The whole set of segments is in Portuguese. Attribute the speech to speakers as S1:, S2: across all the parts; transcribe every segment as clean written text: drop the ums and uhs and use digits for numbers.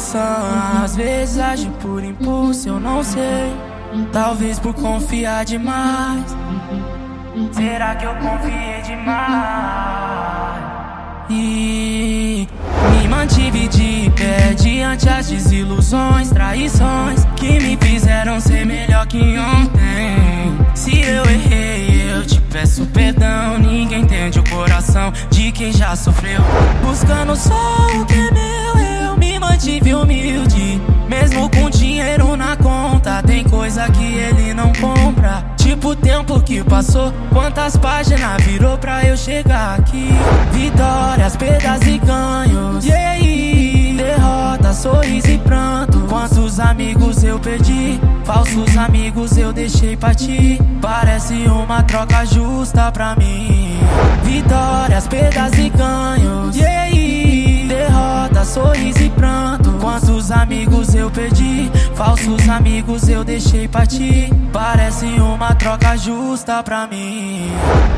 S1: coração às vezes age por impulso, eu não sei. Talvez por confiar demais. Será que eu confiei demais? E me mantive de pé diante as desilusões, traições que me fizeram ser melhor que ontem. Se eu errei, eu te peço perdão. Ninguém entende o coração de quem já sofreu. Buscando só o que é meu, eu me mantive humilde. Mesmo com dinheiro na conta, tem coisa que ele não compra. Tipo o tempo que passou, quantas páginas virou pra eu chegar aqui. Vitórias, perdas e ganhos, e aí? Derrota, sorriso e pranto. Quantos amigos eu perdi, falsos amigos eu deixei pra ti. Parece uma troca justa pra mim. Vitórias, perdas e ganhos, e aí? Derrota, sorriso e pranto. Quantos amigos eu perdi, falsos amigos eu deixei pra ti. Parece uma troca justa pra mim.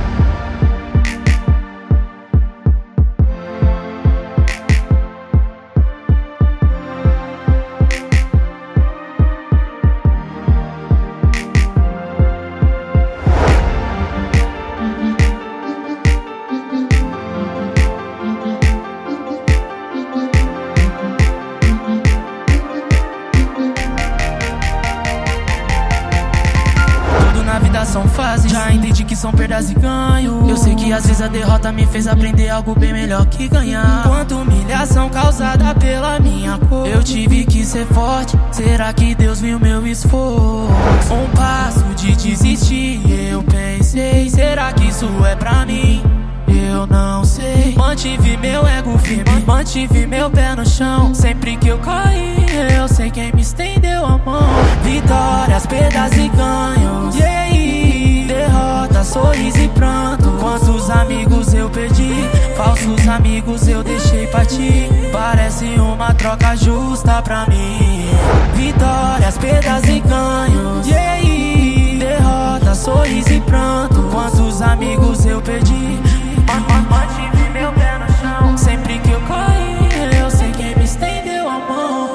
S1: Na vida são fases, já entendi que são perdas e ganhos. Eu sei que às vezes a derrota me fez aprender algo bem melhor que ganhar. Quanta humilhação causada pela minha cor, eu tive que ser forte. Será que Deus viu meu esforço? Um passo de desistir, eu pensei, será que isso é pra mim? Eu não sei. Mantive meu ego firme, mantive meu pé no chão. Sempre que eu caí, eu sei quem me estendeu a mão. Vitórias, perdas e ganhos, e aí? Derrota, sorriso e pranto. Quantos amigos eu perdi, falsos amigos eu deixei pra ti. Parece uma troca justa pra mim. Vitórias, perdas e ganhos, e aí? Derrota, sorriso e pranto. Quantos amigos eu perdi, mantive meu pé no chão. Sempre que eu caí, eu sei quem me estendeu a mão.